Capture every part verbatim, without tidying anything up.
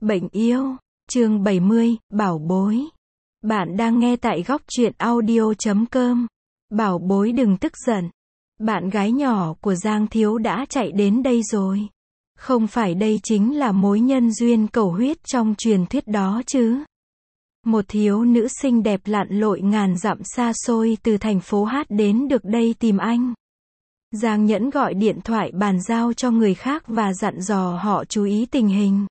Bệnh yêu, chương bảy mươi, bảo bối. Bạn đang nghe tại góc truyện audio chấm com. Bảo bối đừng tức giận. Bạn gái nhỏ của Giang Thiếu đã chạy đến đây rồi. Không phải đây chính là mối nhân duyên cầu huyết trong truyền thuyết đó chứ. Một thiếu nữ xinh đẹp lặn lội ngàn dặm xa xôi từ thành phố Hát đến được đây tìm anh. Giang Nhẫn gọi điện thoại bàn giao cho người khác và dặn dò họ chú ý tình hình.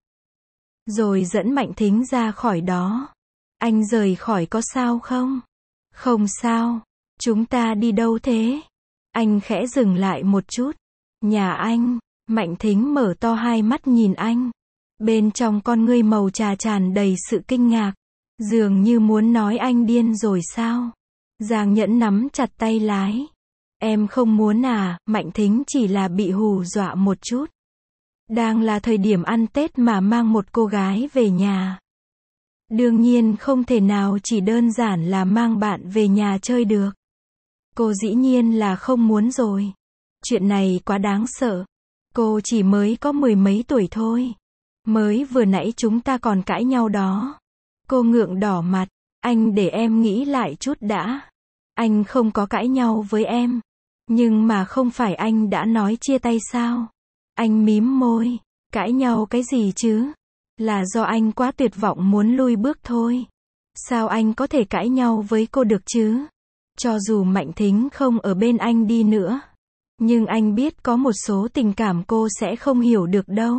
Rồi dẫn Mạnh Thính ra khỏi đó. Anh rời khỏi có sao không? Không sao. Chúng ta đi đâu thế? Anh khẽ dừng lại một chút. Nhà anh. Mạnh Thính mở to hai mắt nhìn anh. Bên trong con ngươi màu trà tràn đầy sự kinh ngạc. Dường như muốn nói anh điên rồi sao? Giang Nhẫn nắm chặt tay lái. Em không muốn à, Mạnh Thính chỉ là bị hù dọa một chút. Đang là thời điểm ăn Tết mà mang một cô gái về nhà. Đương nhiên không thể nào chỉ đơn giản là mang bạn về nhà chơi được. Cô dĩ nhiên là không muốn rồi. Chuyện này quá đáng sợ. Cô chỉ mới có mười mấy tuổi thôi. Mới vừa nãy chúng ta còn cãi nhau đó. Cô ngượng đỏ mặt. Anh để em nghĩ lại chút đã. Anh không có cãi nhau với em. Nhưng mà không phải anh đã nói chia tay sao? Anh mím môi. Cãi nhau cái gì chứ? Là do anh quá tuyệt vọng muốn lui bước thôi. Sao anh có thể cãi nhau với cô được chứ? Cho dù Mạnh Thính không ở bên anh đi nữa. Nhưng anh biết có một số tình cảm cô sẽ không hiểu được đâu.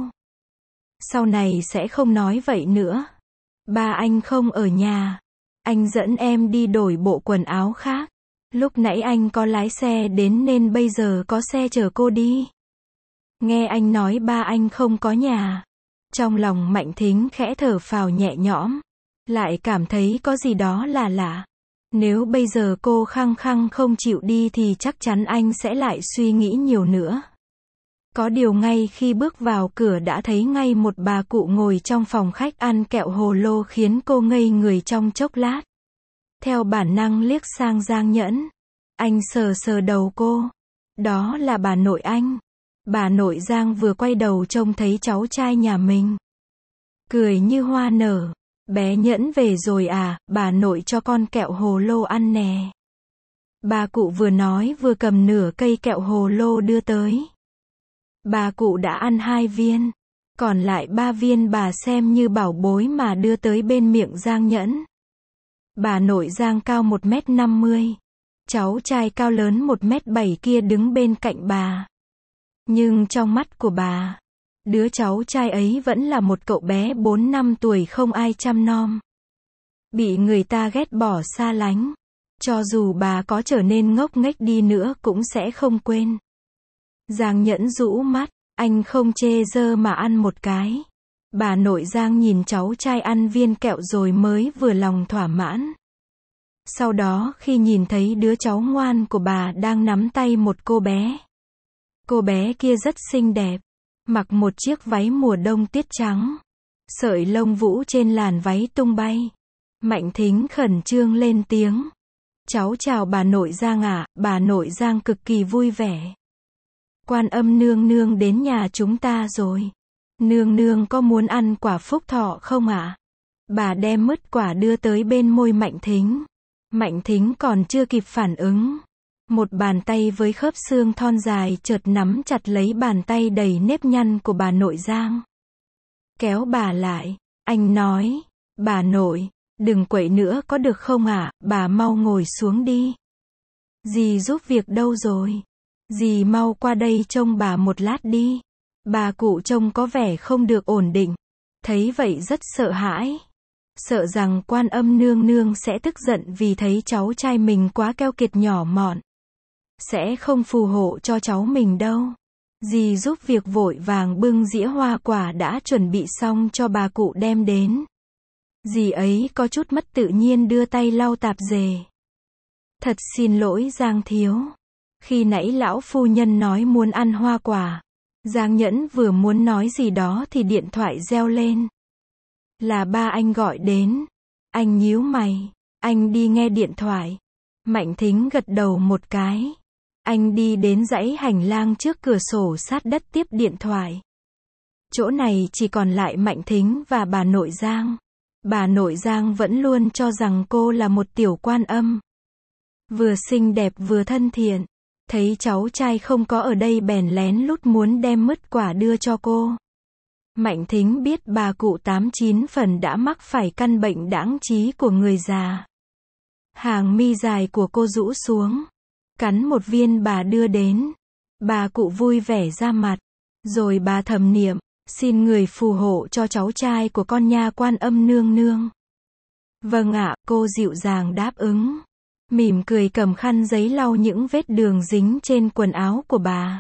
Sau này sẽ không nói vậy nữa. Ba anh không ở nhà. Anh dẫn em đi đổi bộ quần áo khác. Lúc nãy anh có lái xe đến nên bây giờ có xe chở cô đi. Nghe anh nói ba anh không có nhà. Trong lòng Mạnh Thính khẽ thở phào nhẹ nhõm. Lại cảm thấy có gì đó là lạ. Nếu bây giờ cô khăng khăng không chịu đi thì chắc chắn anh sẽ lại suy nghĩ nhiều nữa. Có điều ngay khi bước vào cửa đã thấy ngay một bà cụ ngồi trong phòng khách ăn kẹo hồ lô khiến cô ngây người trong chốc lát. Theo bản năng liếc sang Giang Nhẫn. Anh sờ sờ đầu cô. Đó là bà nội anh. Bà nội Giang vừa quay đầu trông thấy cháu trai nhà mình. Cười như hoa nở. Bé Nhẫn về rồi à, bà nội cho con kẹo hồ lô ăn nè. Bà cụ vừa nói vừa cầm nửa cây kẹo hồ lô đưa tới. Bà cụ đã ăn hai viên. Còn lại ba viên bà xem như bảo bối mà đưa tới bên miệng Giang Nhẫn. Bà nội Giang cao một mét năm mươi. Cháu trai cao lớn một mét bảy kia đứng bên cạnh bà. Nhưng trong mắt của bà, đứa cháu trai ấy vẫn là một cậu bé bốn năm tuổi không ai chăm nom. Bị người ta ghét bỏ xa lánh. Cho dù bà có trở nên ngốc nghếch đi nữa cũng sẽ không quên. Giang Nhẫn rũ mắt, anh không chê dơ mà ăn một cái. Bà nội Giang nhìn cháu trai ăn viên kẹo rồi mới vừa lòng thỏa mãn. Sau đó khi nhìn thấy đứa cháu ngoan của bà đang nắm tay một cô bé. Cô bé kia rất xinh đẹp. Mặc một chiếc váy mùa đông tiết trắng. Sợi lông vũ trên làn váy tung bay. Mạnh Thính khẩn trương lên tiếng. Cháu chào bà nội Giang ạ, bà nội Giang cực kỳ vui vẻ. Quan Âm nương nương đến nhà chúng ta rồi. Nương nương có muốn ăn quả phúc thọ không ạ? Bà đem mứt quả đưa tới bên môi Mạnh Thính. Mạnh Thính còn chưa kịp phản ứng. Một bàn tay với khớp xương thon dài chợt nắm chặt lấy bàn tay đầy nếp nhăn của bà nội Giang. Kéo bà lại. Anh nói. Bà nội, đừng quậy nữa có được không ạ? Bà mau ngồi xuống đi. Dì giúp việc đâu rồi? Dì mau qua đây trông bà một lát đi. Bà cụ trông có vẻ không được ổn định. Thấy vậy rất sợ hãi. Sợ rằng Quan Âm nương nương sẽ tức giận vì thấy cháu trai mình quá keo kiệt nhỏ mọn. Sẽ không phù hộ cho cháu mình đâu. Dì giúp việc vội vàng bưng dĩa hoa quả đã chuẩn bị xong cho bà cụ đem đến. Dì ấy có chút mất tự nhiên đưa tay lau tạp dề. Thật xin lỗi Giang Thiếu. Khi nãy lão phu nhân nói muốn ăn hoa quả. Giang Nhẫn vừa muốn nói gì đó thì điện thoại reo lên. Là ba anh gọi đến. Anh nhíu mày. Anh đi nghe điện thoại. Mạnh Thính gật đầu một cái. Anh đi đến dãy hành lang trước cửa sổ sát đất tiếp điện thoại. Chỗ này chỉ còn lại Mạnh Thính và bà nội Giang. Bà nội Giang vẫn luôn cho rằng cô là một tiểu quan âm. Vừa xinh đẹp vừa thân thiện. Thấy cháu trai không có ở đây bèn lén lút muốn đem mứt quả đưa cho cô. Mạnh Thính biết bà cụ tám chín phần đã mắc phải căn bệnh đãng trí của người già. Hàng mi dài của cô rũ xuống. Cắn một viên bà đưa đến. Bà cụ vui vẻ ra mặt. Rồi bà thầm niệm, xin người phù hộ cho cháu trai của con nha Quan Âm nương nương. Vâng ạ, cô dịu dàng đáp ứng. Mỉm cười cầm khăn giấy lau những vết đường dính trên quần áo của bà.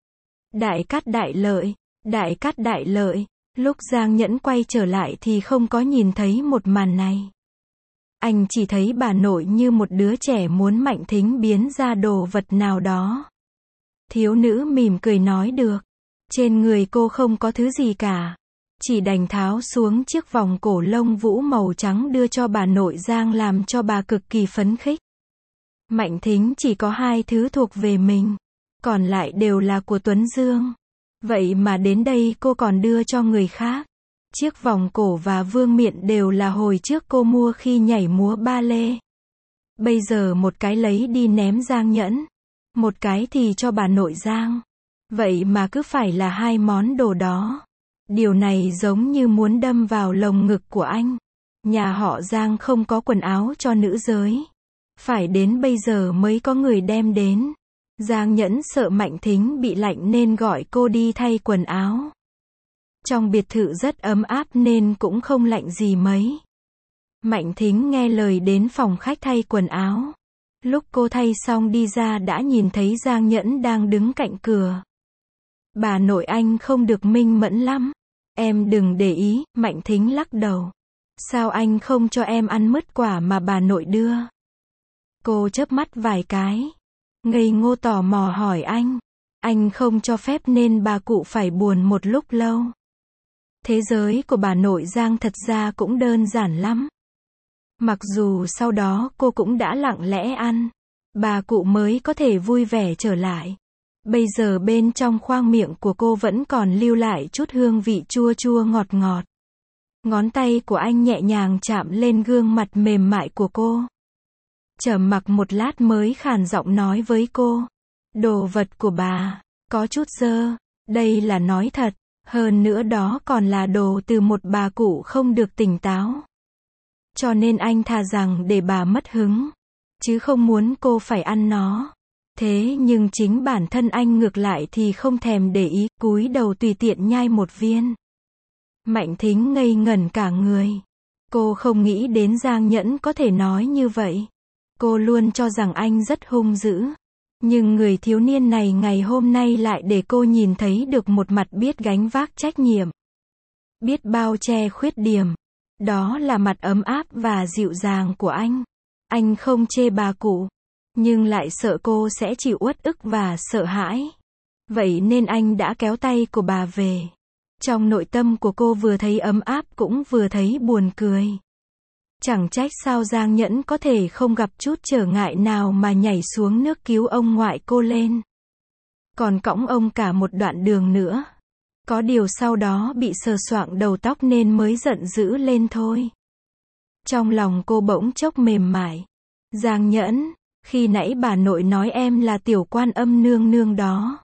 Đại cát đại lợi, đại cát đại lợi. Lúc Giang Nhẫn quay trở lại thì không có nhìn thấy một màn này. Anh chỉ thấy bà nội như một đứa trẻ muốn Mạnh Thính biến ra đồ vật nào đó. Thiếu nữ mỉm cười nói được. Trên người cô không có thứ gì cả. Chỉ đành tháo xuống chiếc vòng cổ lông vũ màu trắng đưa cho bà nội Giang làm cho bà cực kỳ phấn khích. Mạnh Thính chỉ có hai thứ thuộc về mình. Còn lại đều là của Tuấn Dương. Vậy mà đến đây cô còn đưa cho người khác. Chiếc vòng cổ và vương miện đều là hồi trước cô mua khi nhảy múa ba lê. Bây giờ một cái lấy đi ném Giang Nhẫn. Một cái thì cho bà nội Giang. Vậy mà cứ phải là hai món đồ đó. Điều này giống như muốn đâm vào lồng ngực của anh. Nhà họ Giang không có quần áo cho nữ giới. Phải đến bây giờ mới có người đem đến. Giang Nhẫn sợ Mạnh Thính bị lạnh nên gọi cô đi thay quần áo. Trong biệt thự rất ấm áp nên cũng không lạnh gì mấy. Mạnh Thính nghe lời đến phòng khách thay quần áo. Lúc cô thay xong đi ra đã nhìn thấy Giang Nhẫn đang đứng cạnh cửa. Bà nội anh không được minh mẫn lắm. Em đừng để ý, Mạnh Thính lắc đầu. Sao anh không cho em ăn mứt quả mà bà nội đưa? Cô chớp mắt vài cái. Ngây ngô tò mò hỏi anh. Anh không cho phép nên bà cụ phải buồn một lúc lâu. Thế giới của bà nội Giang thật ra cũng đơn giản lắm. Mặc dù sau đó cô cũng đã lặng lẽ ăn, bà cụ mới có thể vui vẻ trở lại. Bây giờ bên trong khoang miệng của cô vẫn còn lưu lại chút hương vị chua chua ngọt ngọt. Ngón tay của anh nhẹ nhàng chạm lên gương mặt mềm mại của cô. Trầm mặc một lát mới khàn giọng nói với cô. Đồ vật của bà, có chút dơ, đây là nói thật, hơn nữa đó còn là đồ từ một bà cụ không được tỉnh táo. Cho nên anh thà rằng để bà mất hứng, chứ không muốn cô phải ăn nó. Thế nhưng chính bản thân anh ngược lại thì không thèm để ý, cúi đầu tùy tiện nhai một viên. Mạnh Thính ngây ngẩn cả người. Cô không nghĩ đến Giang Nhẫn có thể nói như vậy. Cô luôn cho rằng anh rất hung dữ. Nhưng người thiếu niên này ngày hôm nay lại để cô nhìn thấy được một mặt biết gánh vác trách nhiệm. Biết bao che khuyết điểm. Đó là mặt ấm áp và dịu dàng của anh. Anh không chê bà cụ, nhưng lại sợ cô sẽ chịu uất ức và sợ hãi. Vậy nên anh đã kéo tay của bà về. Trong nội tâm của cô vừa thấy ấm áp cũng vừa thấy buồn cười. Chẳng trách sao Giang Nhẫn có thể không gặp chút trở ngại nào mà nhảy xuống nước cứu ông ngoại cô lên. Còn cõng ông cả một đoạn đường nữa. Có điều sau đó bị sờ soạng đầu tóc nên mới giận dữ lên thôi. Trong lòng cô bỗng chốc mềm mại. Giang Nhẫn, khi nãy bà nội nói em là tiểu quan âm nương nương đó.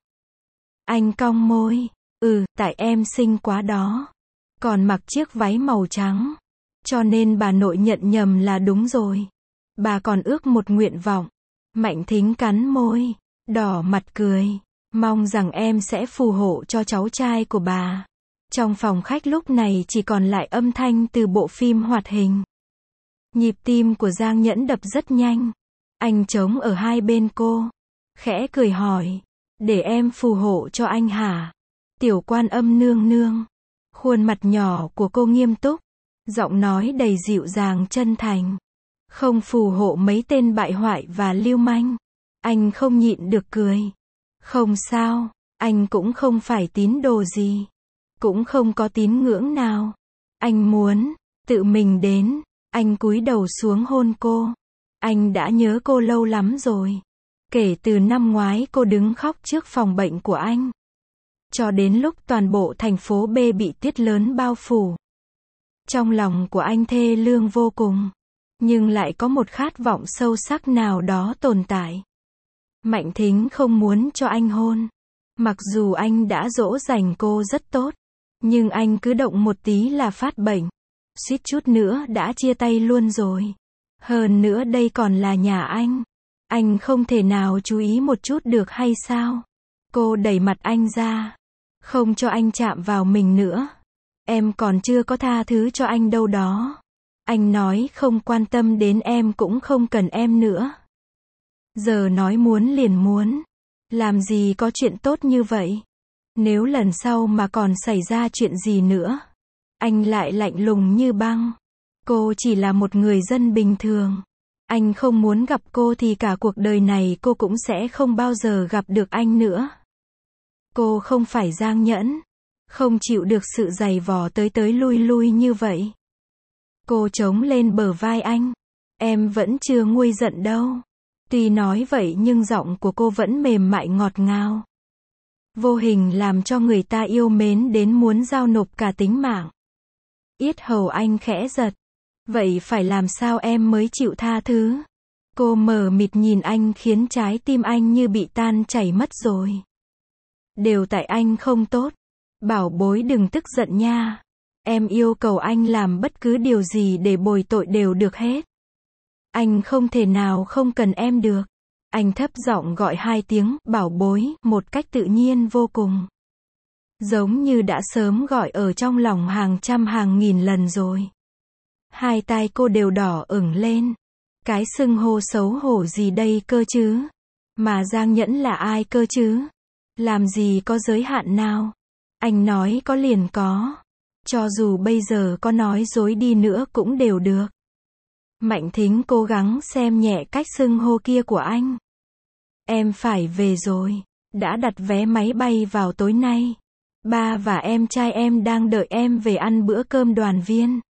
Anh cong môi. Ừ, tại em xinh quá đó. Còn mặc chiếc váy màu trắng. Cho nên bà nội nhận nhầm là đúng rồi. Bà còn ước một nguyện vọng. Mạnh Thính cắn môi, đỏ mặt cười. Mong rằng em sẽ phù hộ cho cháu trai của bà. Trong phòng khách lúc này chỉ còn lại âm thanh từ bộ phim hoạt hình. Nhịp tim của Giang Nhẫn đập rất nhanh. Anh trống ở hai bên cô. Khẽ cười hỏi. Để em phù hộ cho anh hả? Tiểu quan âm nương nương. Khuôn mặt nhỏ của cô nghiêm túc. Giọng nói đầy dịu dàng chân thành. Không phù hộ mấy tên bại hoại và lưu manh. Anh không nhịn được cười. Không sao, anh cũng không phải tín đồ gì. Cũng không có tín ngưỡng nào. Anh muốn tự mình đến. Anh cúi đầu xuống hôn cô. Anh đã nhớ cô lâu lắm rồi. Kể từ năm ngoái cô đứng khóc trước phòng bệnh của anh. Cho đến lúc toàn bộ thành phố B bị tuyết lớn bao phủ. Trong lòng của anh thê lương vô cùng. Nhưng lại có một khát vọng sâu sắc nào đó tồn tại. Mạnh Thính không muốn cho anh hôn. Mặc dù anh đã dỗ dành cô rất tốt. Nhưng anh cứ động một tí là phát bệnh. Suýt chút nữa đã chia tay luôn rồi. Hơn nữa đây còn là nhà anh. Anh không thể nào chú ý một chút được hay sao? Cô đẩy mặt anh ra. Không cho anh chạm vào mình nữa. Em còn chưa có tha thứ cho anh đâu đó. Anh nói không quan tâm đến em cũng không cần em nữa. Giờ nói muốn liền muốn. Làm gì có chuyện tốt như vậy? Nếu lần sau mà còn xảy ra chuyện gì nữa. Anh lại lạnh lùng như băng. Cô chỉ là một người dân bình thường. Anh không muốn gặp cô thì cả cuộc đời này cô cũng sẽ không bao giờ gặp được anh nữa. Cô không phải Giang Nhẫn. Không chịu được sự giày vò tới tới lui lui như vậy. Cô chống lên bờ vai anh. Em vẫn chưa nguôi giận đâu. Tuy nói vậy nhưng giọng của cô vẫn mềm mại ngọt ngào. Vô hình làm cho người ta yêu mến đến muốn giao nộp cả tính mạng. Yết hầu anh khẽ giật. Vậy phải làm sao em mới chịu tha thứ? Cô mờ mịt nhìn anh khiến trái tim anh như bị tan chảy mất rồi. Đều tại anh không tốt. Bảo bối đừng tức giận nha. Em yêu cầu anh làm bất cứ điều gì để bồi tội đều được hết. Anh không thể nào không cần em được. Anh thấp giọng gọi hai tiếng bảo bối một cách tự nhiên vô cùng. Giống như đã sớm gọi ở trong lòng hàng trăm hàng nghìn lần rồi. Hai tai cô đều đỏ ửng lên. Cái xưng hô xấu hổ gì đây cơ chứ? Mà Giang Nhẫn là ai cơ chứ? Làm gì có giới hạn nào? Anh nói có liền có. Cho dù bây giờ có nói dối đi nữa cũng đều được. Mạnh Thính cố gắng xem nhẹ cách xưng hô kia của anh. Em phải về rồi. Đã đặt vé máy bay vào tối nay. Ba và em trai em đang đợi em về ăn bữa cơm đoàn viên.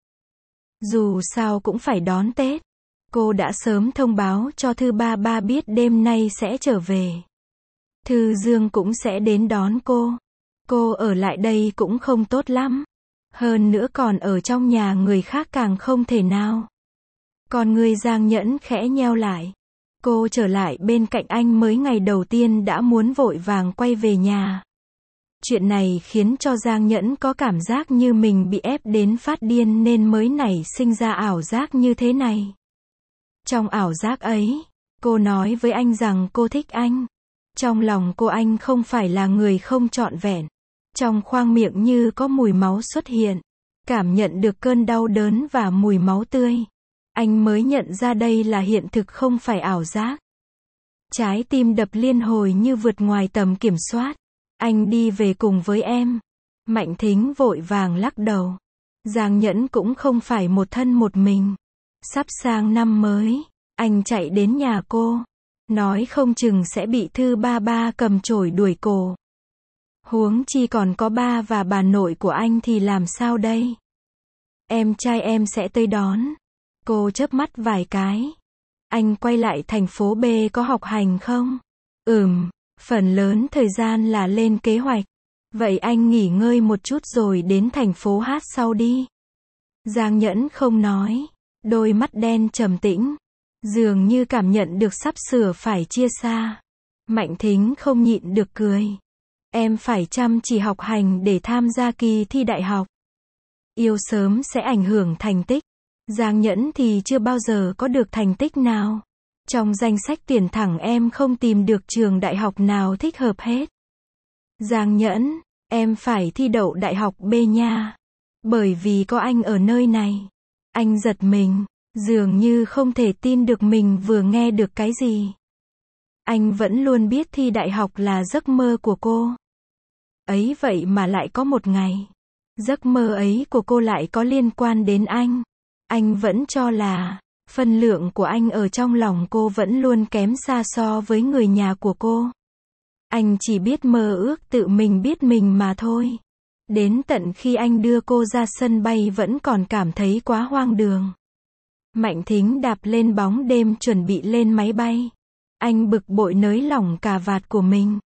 Dù sao cũng phải đón Tết. Cô đã sớm thông báo cho Thư ba ba biết đêm nay sẽ trở về. Thư Dương cũng sẽ đến đón cô. Cô ở lại đây cũng không tốt lắm. Hơn nữa còn ở trong nhà người khác càng không thể nào. Còn người Giang Nhẫn khẽ nheo lại. Cô trở lại bên cạnh anh mới ngày đầu tiên đã muốn vội vàng quay về nhà. Chuyện này khiến cho Giang Nhẫn có cảm giác như mình bị ép đến phát điên nên mới nảy sinh ra ảo giác như thế này. Trong ảo giác ấy, cô nói với anh rằng cô thích anh. Trong lòng cô anh không phải là người không trọn vẹn. Trong khoang miệng như có mùi máu xuất hiện. Cảm nhận được cơn đau đớn và mùi máu tươi. Anh mới nhận ra đây là hiện thực không phải ảo giác. Trái tim đập liên hồi như vượt ngoài tầm kiểm soát. Anh đi về cùng với em. Mạnh Thính vội vàng lắc đầu. Giang Nhẫn cũng không phải một thân một mình. Sắp sang năm mới, anh chạy đến nhà cô. Nói không chừng sẽ bị Thư ba ba cầm chổi đuổi cổ. Huống chi còn có ba và bà nội của anh thì làm sao đây? Em trai em sẽ tới đón. Cô chớp mắt vài cái. Anh quay lại thành phố B có học hành không? Ừm, phần lớn thời gian là lên kế hoạch. Vậy anh nghỉ ngơi một chút rồi đến thành phố H sau đi. Giang Nhẫn không nói. Đôi mắt đen trầm tĩnh. Dường như cảm nhận được sắp sửa phải chia xa. Mạnh Thính không nhịn được cười. Em phải chăm chỉ học hành để tham gia kỳ thi đại học. Yêu sớm sẽ ảnh hưởng thành tích. Giang Nhẫn thì chưa bao giờ có được thành tích nào. Trong danh sách tuyển thẳng em không tìm được trường đại học nào thích hợp hết. Giang Nhẫn, em phải thi đậu đại học B nha. Bởi vì có anh ở nơi này. Anh giật mình, dường như không thể tin được mình vừa nghe được cái gì. Anh vẫn luôn biết thi đại học là giấc mơ của cô. Ấy vậy mà lại có một ngày. Giấc mơ ấy của cô lại có liên quan đến anh. Anh vẫn cho là, phân lượng của anh ở trong lòng cô vẫn luôn kém xa so với người nhà của cô. Anh chỉ biết mơ ước tự mình biết mình mà thôi. Đến tận khi anh đưa cô ra sân bay vẫn còn cảm thấy quá hoang đường. Mạnh Thính đạp lên bóng đêm chuẩn bị lên máy bay. Anh bực bội nới lỏng cà vạt của mình.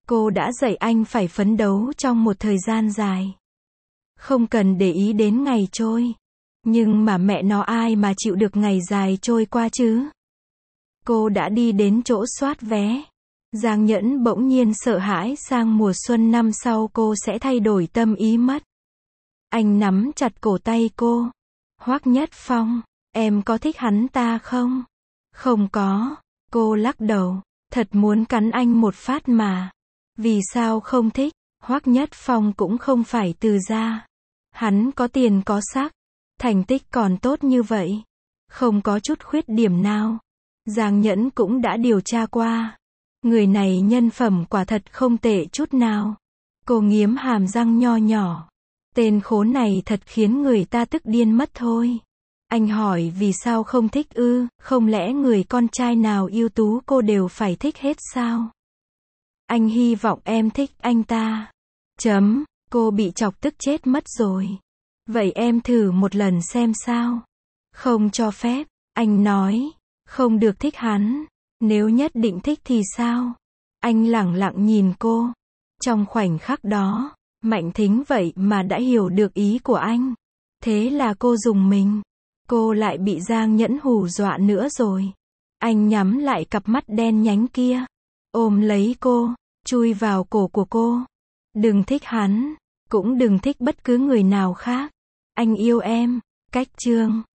Cô đã dạy anh phải phấn đấu trong một thời gian dài. Không cần để ý đến ngày trôi. Nhưng mà mẹ nó ai mà chịu được ngày dài trôi qua chứ? Cô đã đi đến chỗ soát vé. Giang Nhẫn bỗng nhiên sợ hãi sang mùa xuân năm sau cô sẽ thay đổi tâm ý mất. Anh nắm chặt cổ tay cô. Hoắc Nhất Phong, em có thích hắn ta không? Không có. Cô lắc đầu. Thật muốn cắn anh một phát mà. Vì sao không thích? Hoắc Nhất Phong cũng không phải từ gia. Hắn có tiền có sắc. Thành tích còn tốt như vậy. Không có chút khuyết điểm nào. Giang Nhẫn cũng đã điều tra qua. Người này nhân phẩm quả thật không tệ chút nào. Cô nghiến hàm răng nho nhỏ. Tên khốn này thật khiến người ta tức điên mất thôi. Anh hỏi vì sao không thích ư, không lẽ người con trai nào ưu tú cô đều phải thích hết sao? Anh hy vọng em thích anh ta. Chấm, cô bị chọc tức chết mất rồi. Vậy em thử một lần xem sao? Không cho phép, anh nói. Không được thích hắn. Nếu nhất định thích thì sao? Anh lẳng lặng nhìn cô. Trong khoảnh khắc đó, Mạnh Thính vậy mà đã hiểu được ý của anh. Thế là cô rùng mình. Cô lại bị Giang Nhẫn hù dọa nữa rồi. Anh nhắm lại cặp mắt đen nhánh kia. Ôm lấy cô, chui vào cổ của cô. Đừng thích hắn. Cũng đừng thích bất cứ người nào khác. Anh yêu em. Cách chương